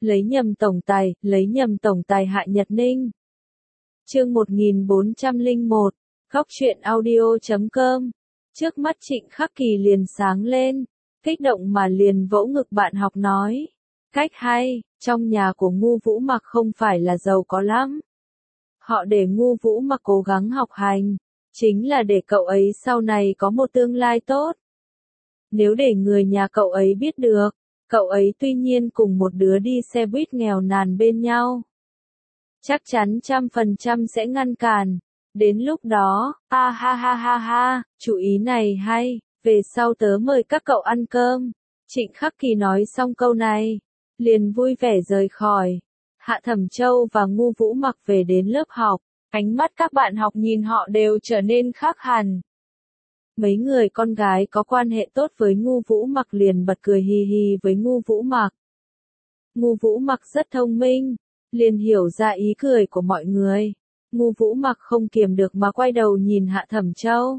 lấy nhầm tổng tài Hạ Nhật Ninh. Chương 1401, Góc truyện audio.com. Trước mắt Trịnh Khắc Kỳ liền sáng lên, kích động mà liền vỗ ngực bạn học nói. Cách hay, trong nhà của Ngu Vũ Mặc không phải là giàu có lắm. Họ để Ngu Vũ Mặc cố gắng học hành, chính là để cậu ấy sau này có một tương lai tốt. Nếu để người nhà cậu ấy biết được, cậu ấy tuy nhiên cùng một đứa đi xe buýt nghèo nàn bên nhau, chắc chắn 100% sẽ ngăn cản. Đến lúc đó, ha, chú ý này hay, về sau tớ mời các cậu ăn cơm. Trịnh Khắc Kỳ nói xong câu này, liền vui vẻ rời khỏi. Hạ Thẩm Châu và Ngu Vũ Mặc về đến lớp học, ánh mắt các bạn học nhìn họ đều trở nên khác hẳn. Mấy người con gái có quan hệ tốt với Ngu Vũ Mặc liền bật cười hì hì với Ngu Vũ Mặc. Ngu Vũ Mặc rất thông minh, liền hiểu ra ý cười của mọi người. Ngu Vũ Mặc không kiềm được mà quay đầu nhìn Hạ Thẩm Châu.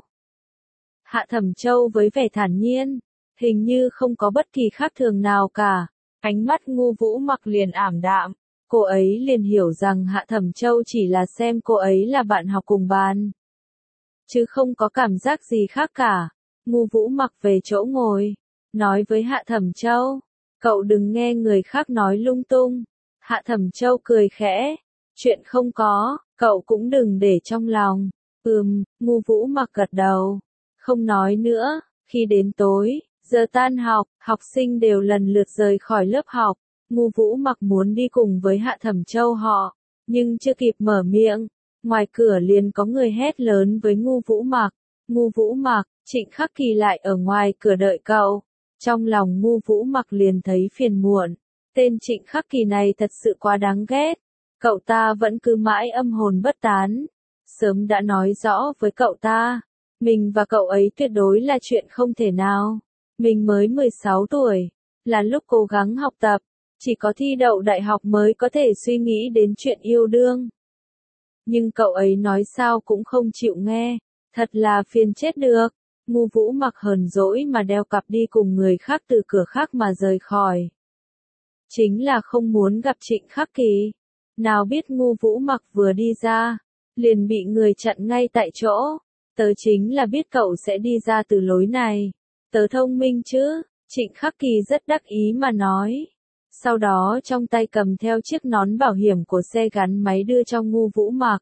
Hạ Thẩm Châu với vẻ thản nhiên, hình như không có bất kỳ khác thường nào cả. Ánh mắt Ngu Vũ Mặc liền ảm đạm, cô ấy liền hiểu rằng Hạ Thẩm Châu chỉ là xem cô ấy là bạn học cùng bàn, chứ không có cảm giác gì khác cả. Ngu Vũ Mặc về chỗ ngồi, nói với Hạ Thẩm Châu, cậu đừng nghe người khác nói lung tung. Hạ Thẩm Châu cười khẽ, chuyện không có, cậu cũng đừng để trong lòng. Ngu Vũ Mặc gật đầu, không nói nữa. Khi đến tối, giờ tan học, học sinh đều lần lượt rời khỏi lớp học. Ngu Vũ Mặc muốn đi cùng với Hạ Thẩm Châu họ, nhưng chưa kịp mở miệng, ngoài cửa liền có người hét lớn với Ngu Vũ Mặc. Ngu Vũ Mặc, Trịnh Khắc Kỳ lại ở ngoài cửa đợi cậu. Trong lòng Ngu Vũ Mặc liền thấy phiền muộn, tên Trịnh Khắc Kỳ này thật sự quá đáng ghét. Cậu ta vẫn cứ mãi âm hồn bất tán. Sớm đã nói rõ với cậu ta, mình và cậu ấy tuyệt đối là chuyện không thể nào. Mình mới 16 tuổi, là lúc cố gắng học tập, chỉ có thi đậu đại học mới có thể suy nghĩ đến chuyện yêu đương. Nhưng cậu ấy nói sao cũng không chịu nghe, thật là phiền chết được. Ngu Vũ Mặc hờn dỗi mà đeo cặp đi cùng người khác từ cửa khác mà rời khỏi. Chính là không muốn gặp Trịnh Khắc Kỳ. Nào biết Ngu Vũ Mặc vừa đi ra, liền bị người chặn ngay tại chỗ. Tớ chính là biết cậu sẽ đi ra từ lối này. Tớ thông minh chứ, Trịnh Khắc Kỳ rất đắc ý mà nói. Sau đó trong tay cầm theo chiếc nón bảo hiểm của xe gắn máy đưa cho Ngu Vũ Mặc.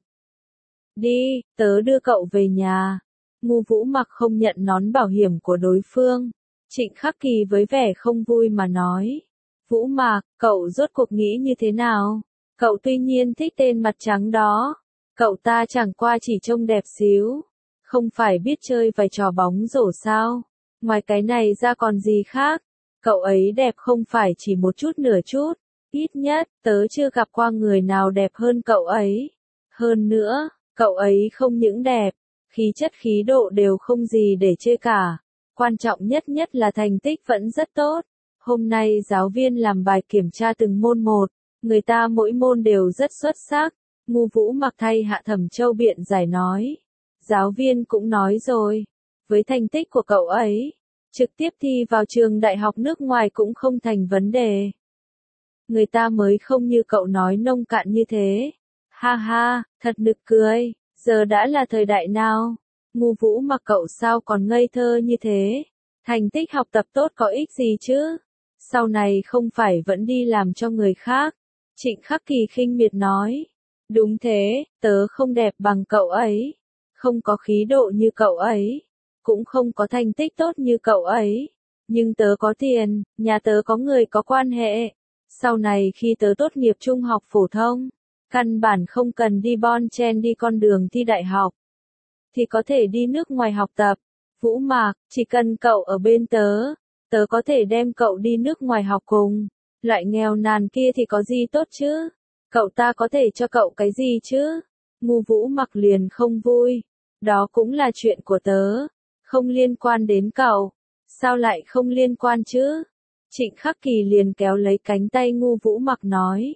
Đi, tớ đưa cậu về nhà. Ngu Vũ Mặc không nhận nón bảo hiểm của đối phương. Trịnh Khắc Kỳ với vẻ không vui mà nói. Vũ Mặc, cậu rốt cuộc nghĩ như thế nào? Cậu tuy nhiên thích tên mặt trắng đó. Cậu ta chẳng qua chỉ trông đẹp xíu. Không phải biết chơi vài trò bóng rổ sao? Ngoài cái này ra còn gì khác? Cậu ấy đẹp không phải chỉ một chút nửa chút. Ít nhất, tớ chưa gặp qua người nào đẹp hơn cậu ấy. Hơn nữa, cậu ấy không những đẹp, khí chất khí độ đều không gì để chê cả. Quan trọng nhất là thành tích vẫn rất tốt. Hôm nay giáo viên làm bài kiểm tra từng môn một, người ta mỗi môn đều rất xuất sắc. Ngu Vũ Mặc thay Hạ Thẩm Châu biện giải nói. Giáo viên cũng nói rồi, với thành tích của cậu ấy, trực tiếp thi vào trường đại học nước ngoài cũng không thành vấn đề. Người ta mới không như cậu nói nông cạn như thế. Ha, thật nực cười, giờ đã là thời đại nào? Ngu Vũ Mặc cậu sao còn ngây thơ như thế? Thành tích học tập tốt có ích gì chứ? Sau này không phải vẫn đi làm cho người khác. Trịnh Khắc Kỳ khinh miệt nói. Đúng thế, tớ không đẹp bằng cậu ấy, không có khí độ như cậu ấy, cũng không có thành tích tốt như cậu ấy. Nhưng tớ có tiền, nhà tớ có người có quan hệ. Sau này khi tớ tốt nghiệp trung học phổ thông, căn bản không cần đi bon chen đi con đường thi đại học, thì có thể đi nước ngoài học tập. Vũ Mặc, chỉ cần cậu ở bên tớ, tớ có thể đem cậu đi nước ngoài học cùng. Loại nghèo nàn kia thì có gì tốt chứ? Cậu ta có thể cho cậu cái gì chứ? Ngu Vũ Mặc liền không vui. Đó cũng là chuyện của tớ, không liên quan đến cậu. Sao lại không liên quan chứ? Trịnh Khắc Kỳ liền kéo lấy cánh tay Ngu Vũ Mặc nói.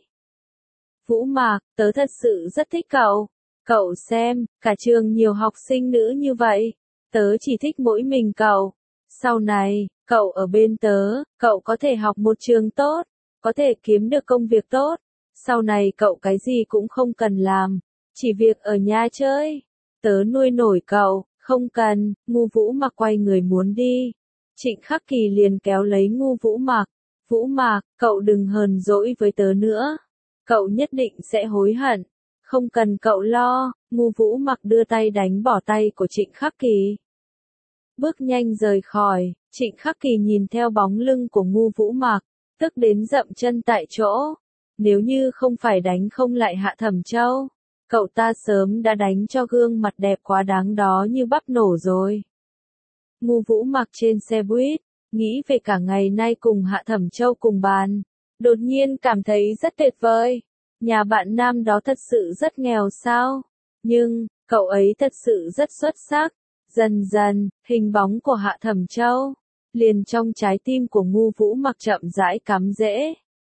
Vũ Mặc, tớ thật sự rất thích cậu. Cậu xem, cả trường nhiều học sinh nữ như vậy. Tớ chỉ thích mỗi mình cậu. Sau này, cậu ở bên tớ, cậu có thể học một trường tốt, có thể kiếm được công việc tốt. Sau này cậu cái gì cũng không cần làm, chỉ việc ở nhà chơi. Tớ nuôi nổi cậu, không cần. Ngu Vũ Mặc quay người muốn đi. Trịnh Khắc Kỳ liền kéo lấy Ngu Vũ Mặc. Vũ Mặc, cậu đừng hờn dỗi với tớ nữa. Cậu nhất định sẽ hối hận. Không cần cậu lo. Ngu Vũ Mặc đưa tay đánh bỏ tay của Trịnh Khắc Kỳ. Bước nhanh rời khỏi. Trịnh Khắc Kỳ nhìn theo bóng lưng của Ngu Vũ Mặc, tức đến dậm chân tại chỗ. Nếu như không phải đánh không lại Hạ Thẩm Châu, cậu ta sớm đã đánh cho gương mặt đẹp quá đáng đó như bắp nổ rồi. Ngu Vũ Mặc trên xe buýt, nghĩ về cả ngày nay cùng Hạ Thẩm Châu cùng bàn, đột nhiên cảm thấy rất tuyệt vời. Nhà bạn nam đó thật sự rất nghèo sao? Nhưng, cậu ấy thật sự rất xuất sắc. Dần dần, hình bóng của Hạ Thẩm Châu liền trong trái tim của Ngu Vũ Mặc chậm rãi cắm rễ.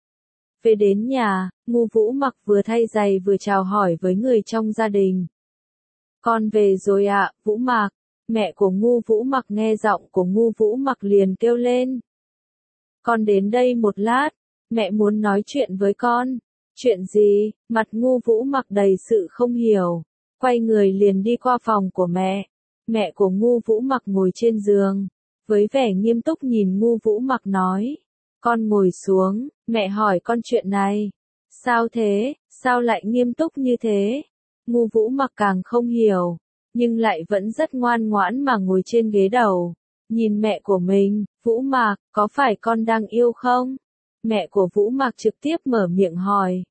Về đến nhà, Ngu Vũ Mặc vừa thay giày vừa chào hỏi với người trong gia đình. Con về rồi ạ, Vũ Mặc. Mẹ của Ngu Vũ Mặc nghe giọng của Ngu Vũ Mặc liền kêu lên. Con đến đây một lát, mẹ muốn nói chuyện với con. Chuyện gì? Mặt Ngu Vũ Mặc đầy sự không hiểu, quay người liền đi qua phòng của mẹ. Mẹ của Ngu Vũ Mặc ngồi trên giường, với vẻ nghiêm túc nhìn Ngu Vũ Mặc nói. Con ngồi xuống, mẹ hỏi con chuyện này. Sao thế, sao lại nghiêm túc như thế? Ngu Vũ Mặc càng không hiểu, nhưng lại vẫn rất ngoan ngoãn mà ngồi trên ghế đầu. Nhìn mẹ của mình, Vũ Mặc, có phải con đang yêu không? Mẹ của Vũ Mặc trực tiếp mở miệng hỏi.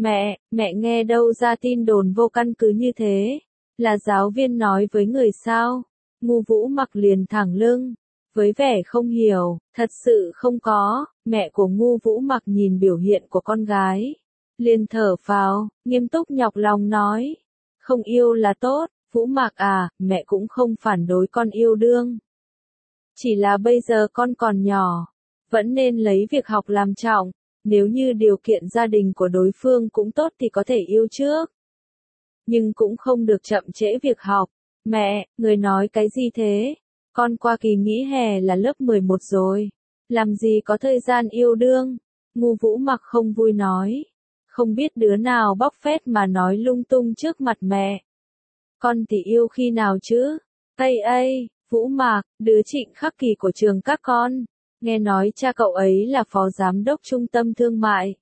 Mẹ nghe đâu ra tin đồn vô căn cứ như thế? Là giáo viên nói với người sao? Ngu Vũ Mặc liền thẳng lưng, với vẻ không hiểu, thật sự không có. Mẹ của Ngu Vũ Mặc nhìn biểu hiện của con gái, liền thở phào, nghiêm túc nhọc lòng nói. Không yêu là tốt, Vũ Mặc à, mẹ cũng không phản đối con yêu đương. Chỉ là bây giờ con còn nhỏ, vẫn nên lấy việc học làm trọng. Nếu như điều kiện gia đình của đối phương cũng tốt thì có thể yêu trước. Nhưng cũng không được chậm trễ việc học. Mẹ, người nói cái gì thế? Con qua kỳ nghỉ hè là lớp 11 rồi. Làm gì có thời gian yêu đương? Ngu Vũ Mặc không vui nói. Không biết đứa nào bóc phét mà nói lung tung trước mặt mẹ. Con thì yêu khi nào chứ? Ây, Vũ Mặc, đứa Trịnh Khắc Kỳ của trường các con. Nghe nói cha cậu ấy là phó giám đốc trung tâm thương mại.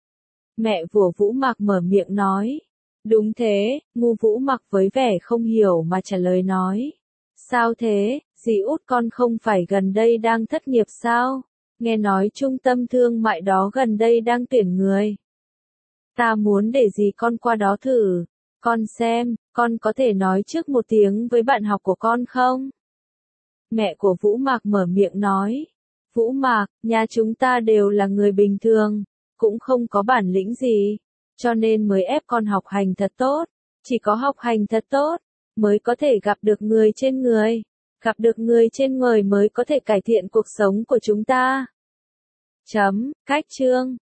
Mẹ của Vũ Mặc mở miệng nói. Đúng thế, Ngu Vũ Mặc với vẻ không hiểu mà trả lời nói. Sao thế, dì út con không phải gần đây đang thất nghiệp sao? Nghe nói trung tâm thương mại đó gần đây đang tuyển người. Ta muốn để dì con qua đó thử. Con xem, con có thể nói trước một tiếng với bạn học của con không? Mẹ của Vũ Mặc mở miệng nói. Vũ Mặc, nhà chúng ta đều là người bình thường, cũng không có bản lĩnh gì, cho nên mới ép con học hành thật tốt. Chỉ có học hành thật tốt, mới có thể gặp được người trên người. Gặp được người trên người mới có thể cải thiện cuộc sống của chúng ta. Cách chương